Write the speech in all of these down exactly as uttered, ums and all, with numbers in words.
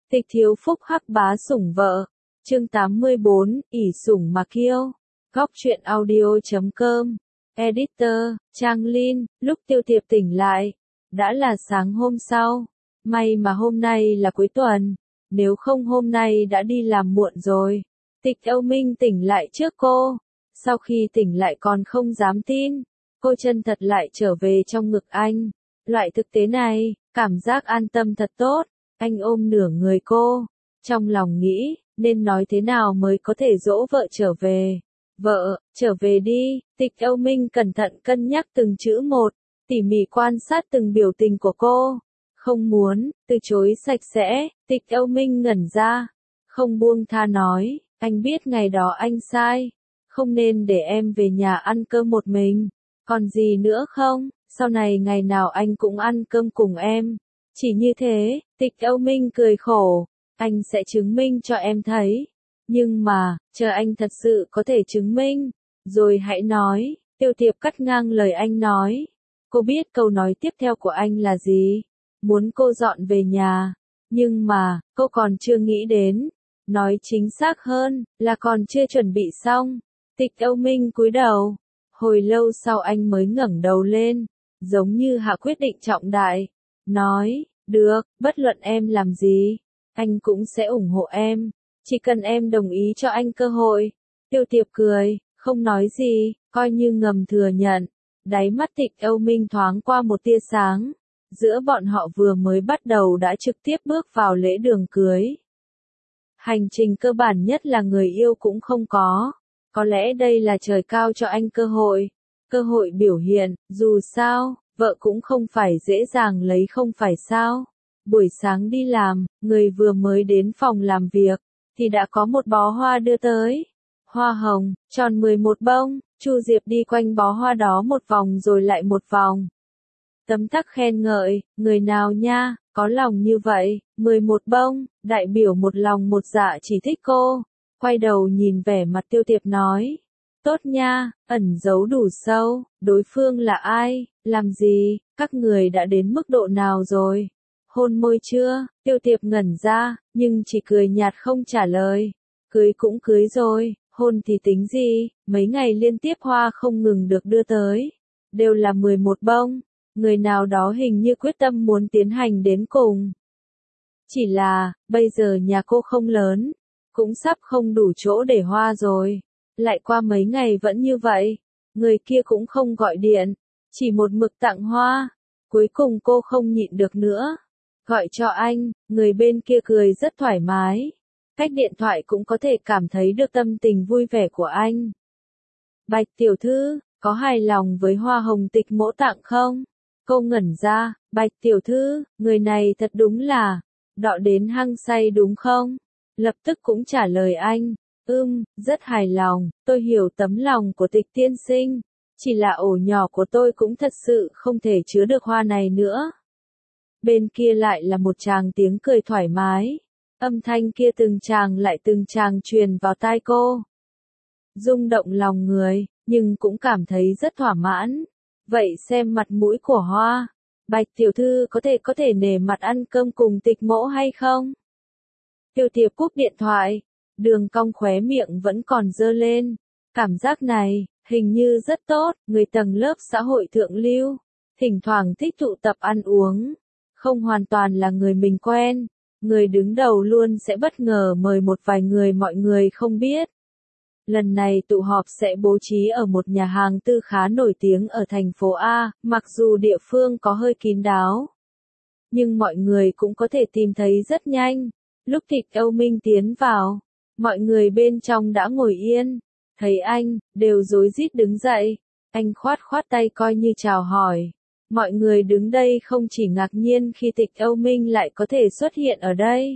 Tịch thiếu phúc hắc bá sủng vợ. Chương tám mươi bốn, ỷ sủng mà kiêu. Góc truyện audio chấm com. Editor, Trang Linh. Lúc Tiêu Tiệp tỉnh lại, đã là sáng hôm sau. May mà hôm nay là cuối tuần, nếu không hôm nay đã đi làm muộn rồi. Tịch Âu Minh tỉnh lại trước cô. Sau khi tỉnh lại còn không dám tin, cô chân thật lại trở về trong ngực anh. Loại thực tế này, cảm giác an tâm thật tốt. Anh ôm nửa người cô, trong lòng nghĩ, nên nói thế nào mới có thể dỗ vợ trở về. Vợ, trở về đi. Tịch Âu Minh cẩn thận cân nhắc từng chữ một, tỉ mỉ quan sát từng biểu tình của cô. Không muốn, từ chối sạch sẽ. Tịch Âu Minh ngẩn ra, không buông tha nói, anh biết ngày đó anh sai, không nên để em về nhà ăn cơm một mình. Còn gì nữa không, sau này ngày nào anh cũng ăn cơm cùng em. Chỉ như thế. Tịch Âu Minh cười khổ, anh sẽ chứng minh cho em thấy. Nhưng mà, chờ anh thật sự có thể chứng minh, rồi hãy nói. Tiêu Tiệp cắt ngang lời anh nói. Cô biết câu nói tiếp theo của anh là gì? Muốn cô dọn về nhà. Nhưng mà, cô còn chưa nghĩ đến. Nói chính xác hơn, là còn chưa chuẩn bị xong. Tịch Âu Minh cúi đầu. Hồi lâu sau anh mới ngẩng đầu lên, giống như hạ quyết định trọng đại. Nói, được, bất luận em làm gì, anh cũng sẽ ủng hộ em. Chỉ cần em đồng ý cho anh cơ hội. Tiêu Tiệp cười, không nói gì, coi như ngầm thừa nhận. Đáy mắt Tịch Âu Minh thoáng qua một tia sáng. Giữa bọn họ vừa mới bắt đầu đã trực tiếp bước vào lễ đường cưới. Hành trình cơ bản nhất là người yêu cũng không có. Có lẽ đây là trời cao cho anh cơ hội. Cơ hội biểu hiện, dù sao, vợ cũng không phải dễ dàng lấy không phải sao. Buổi sáng đi làm, người vừa mới đến phòng làm việc, thì đã có một bó hoa đưa tới. Hoa hồng, tròn mười một bông. Chu Diệp đi quanh bó hoa đó một vòng rồi lại một vòng. Tấm tắc khen ngợi, người nào nha, có lòng như vậy. Mười một bông, đại biểu một lòng một dạ chỉ thích cô. Quay đầu nhìn vẻ mặt Tiêu Tiệp nói, tốt nha, ẩn giấu đủ sâu. Đối phương là ai, làm gì, các người đã đến mức độ nào rồi? Hôn môi chưa? Tiêu Tiệp ngẩn ra, nhưng chỉ cười nhạt không trả lời. Cưới cũng cưới rồi, hôn thì tính gì? Mấy ngày liên tiếp hoa không ngừng được đưa tới, đều là mười một bông. Người nào đó hình như quyết tâm muốn tiến hành đến cùng. Chỉ là, bây giờ nhà cô không lớn, cũng sắp không đủ chỗ để hoa rồi. Lại qua mấy ngày vẫn như vậy, người kia cũng không gọi điện, chỉ một mực tặng hoa. Cuối cùng cô không nhịn được nữa, gọi cho anh. Người bên kia cười rất thoải mái, cách điện thoại cũng có thể cảm thấy được tâm tình vui vẻ của anh. Bạch tiểu thư, có hài lòng với hoa hồng Tịch mỗ tặng không? Cô ngẩn ra, Bạch tiểu thư, người này thật đúng là đọ đến hăng say đúng không? Lập tức cũng trả lời anh, ưm, rất hài lòng. Tôi hiểu tấm lòng của Tịch tiên sinh, chỉ là ổ nhỏ của tôi cũng thật sự không thể chứa được hoa này nữa. Bên kia lại là một tràng tiếng cười thoải mái, âm thanh kia từng tràng lại từng tràng truyền vào tai cô. Rung động lòng người, nhưng cũng cảm thấy rất thỏa mãn. Vậy xem mặt mũi của hoa, Bạch tiểu thư có thể có thể nể mặt ăn cơm cùng Tịch mỗ hay không? Tiêu Tiệp cúp điện thoại, đường cong khóe miệng vẫn còn dơ lên. Cảm giác này, hình như rất tốt. Người tầng lớp xã hội thượng lưu, thỉnh thoảng thích tụ tập ăn uống, không hoàn toàn là người mình quen. Người đứng đầu luôn sẽ bất ngờ mời một vài người mọi người không biết. Lần này tụ họp sẽ bố trí ở một nhà hàng tư khá nổi tiếng ở thành phố A, mặc dù địa phương có hơi kín đáo, nhưng mọi người cũng có thể tìm thấy rất nhanh. Lúc Tịch Âu Minh tiến vào, mọi người bên trong đã ngồi yên. Thấy anh, đều rối rít đứng dậy. Anh khoát khoát tay coi như chào hỏi. Mọi người đứng đây không chỉ ngạc nhiên khi Tịch Âu Minh lại có thể xuất hiện ở đây,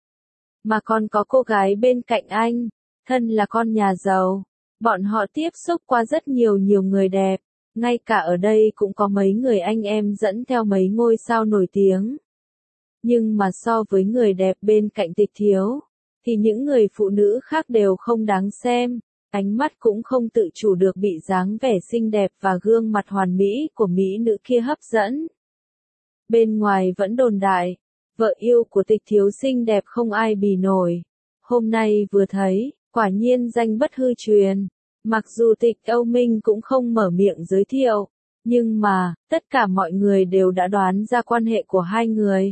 mà còn có cô gái bên cạnh anh, thân là con nhà giàu. Bọn họ tiếp xúc qua rất nhiều nhiều người đẹp, ngay cả ở đây cũng có mấy người anh em dẫn theo mấy ngôi sao nổi tiếng. Nhưng mà so với người đẹp bên cạnh Tịch thiếu, thì những người phụ nữ khác đều không đáng xem. Ánh mắt cũng không tự chủ được bị dáng vẻ xinh đẹp và gương mặt hoàn mỹ của mỹ nữ kia hấp dẫn. Bên ngoài vẫn đồn đại, Vợ yêu của Tịch Thiếu xinh đẹp không ai bì nổi. Hôm nay vừa thấy, quả nhiên danh bất hư truyền. Mặc dù Tịch Âu Minh cũng không mở miệng giới thiệu, nhưng mà, tất cả mọi người đều đã đoán ra quan hệ của hai người.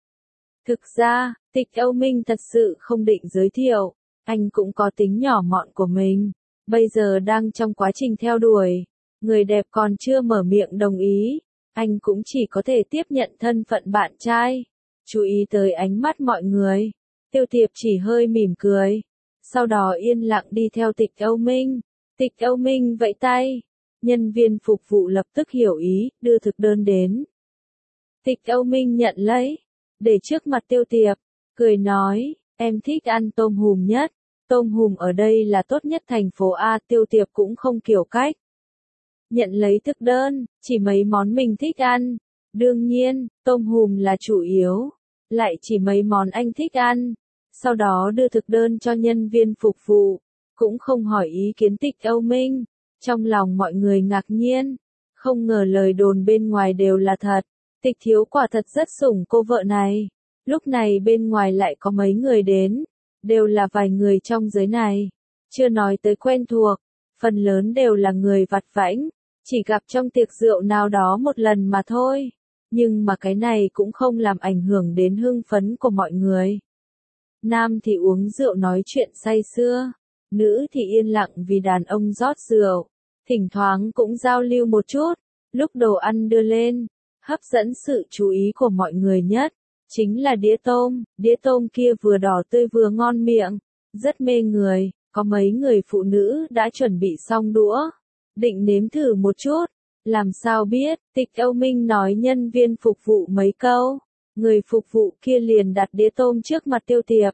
Thực ra, Tịch Âu Minh thật sự không định giới thiệu, anh cũng có tính nhỏ mọn của mình, bây giờ đang trong quá trình theo đuổi, người đẹp còn chưa mở miệng đồng ý, anh cũng chỉ có thể tiếp nhận thân phận bạn trai. Chú ý tới ánh mắt mọi người, Tiêu Tiệp chỉ hơi mỉm cười, sau đó yên lặng đi theo Tịch Âu Minh. Tịch Âu Minh vẫy tay, nhân viên phục vụ lập tức hiểu ý, đưa thực đơn đến. Tịch Âu Minh nhận lấy, để trước mặt Tiêu Tiệp, cười nói, em thích ăn tôm hùm nhất, tôm hùm ở đây là tốt nhất thành phố A. Tiêu Tiệp cũng không kiểu cách. Nhận lấy thực đơn, chỉ mấy món mình thích ăn, đương nhiên, tôm hùm là chủ yếu, lại chỉ mấy món anh thích ăn, sau đó đưa thực đơn cho nhân viên phục vụ, cũng không hỏi ý kiến Tịch Âu Minh. Trong lòng mọi người ngạc nhiên, không ngờ lời đồn bên ngoài đều là thật, Tịch Thiếu quả thật rất sủng cô vợ này. Lúc này bên ngoài lại có mấy người đến, đều là vài người trong giới này, chưa nói tới quen thuộc, phần lớn đều là người vặt vãnh, chỉ gặp trong tiệc rượu nào đó một lần mà thôi, nhưng mà cái này cũng không làm ảnh hưởng đến hưng phấn của mọi người. Nam thì uống rượu nói chuyện say sưa, nữ thì yên lặng vì đàn ông rót rượu, thỉnh thoảng cũng giao lưu một chút. Lúc đồ ăn đưa lên, hấp dẫn sự chú ý của mọi người nhất chính là đĩa tôm, đĩa tôm kia vừa đỏ tươi vừa ngon miệng, rất mê người, có mấy người phụ nữ đã chuẩn bị xong đũa, định nếm thử một chút, làm sao biết, Tịch Âu Minh nói nhân viên phục vụ mấy câu, người phục vụ kia liền đặt đĩa tôm trước mặt Tiêu Tiệp,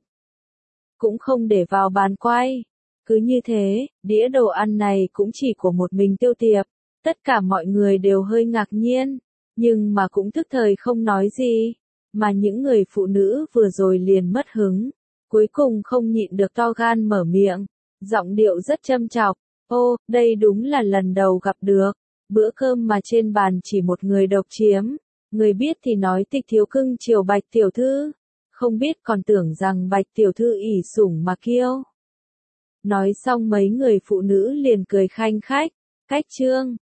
cũng không để vào bàn quay. Cứ như thế, đĩa đồ ăn này cũng chỉ của một mình Tiêu Tiệp, tất cả mọi người đều hơi ngạc nhiên, nhưng mà cũng thức thời không nói gì, mà những người phụ nữ vừa rồi liền mất hứng, cuối cùng không nhịn được to gan mở miệng, giọng điệu rất châm chọc, ô, đây đúng là lần đầu gặp được, bữa cơm mà trên bàn chỉ một người độc chiếm, người biết thì nói Tịch Thiếu cưng chiều Bạch tiểu thư, không biết còn tưởng rằng Bạch tiểu thư ỷ sủng mà kiêu. Nói xong mấy người phụ nữ liền cười khanh khách, cách chương.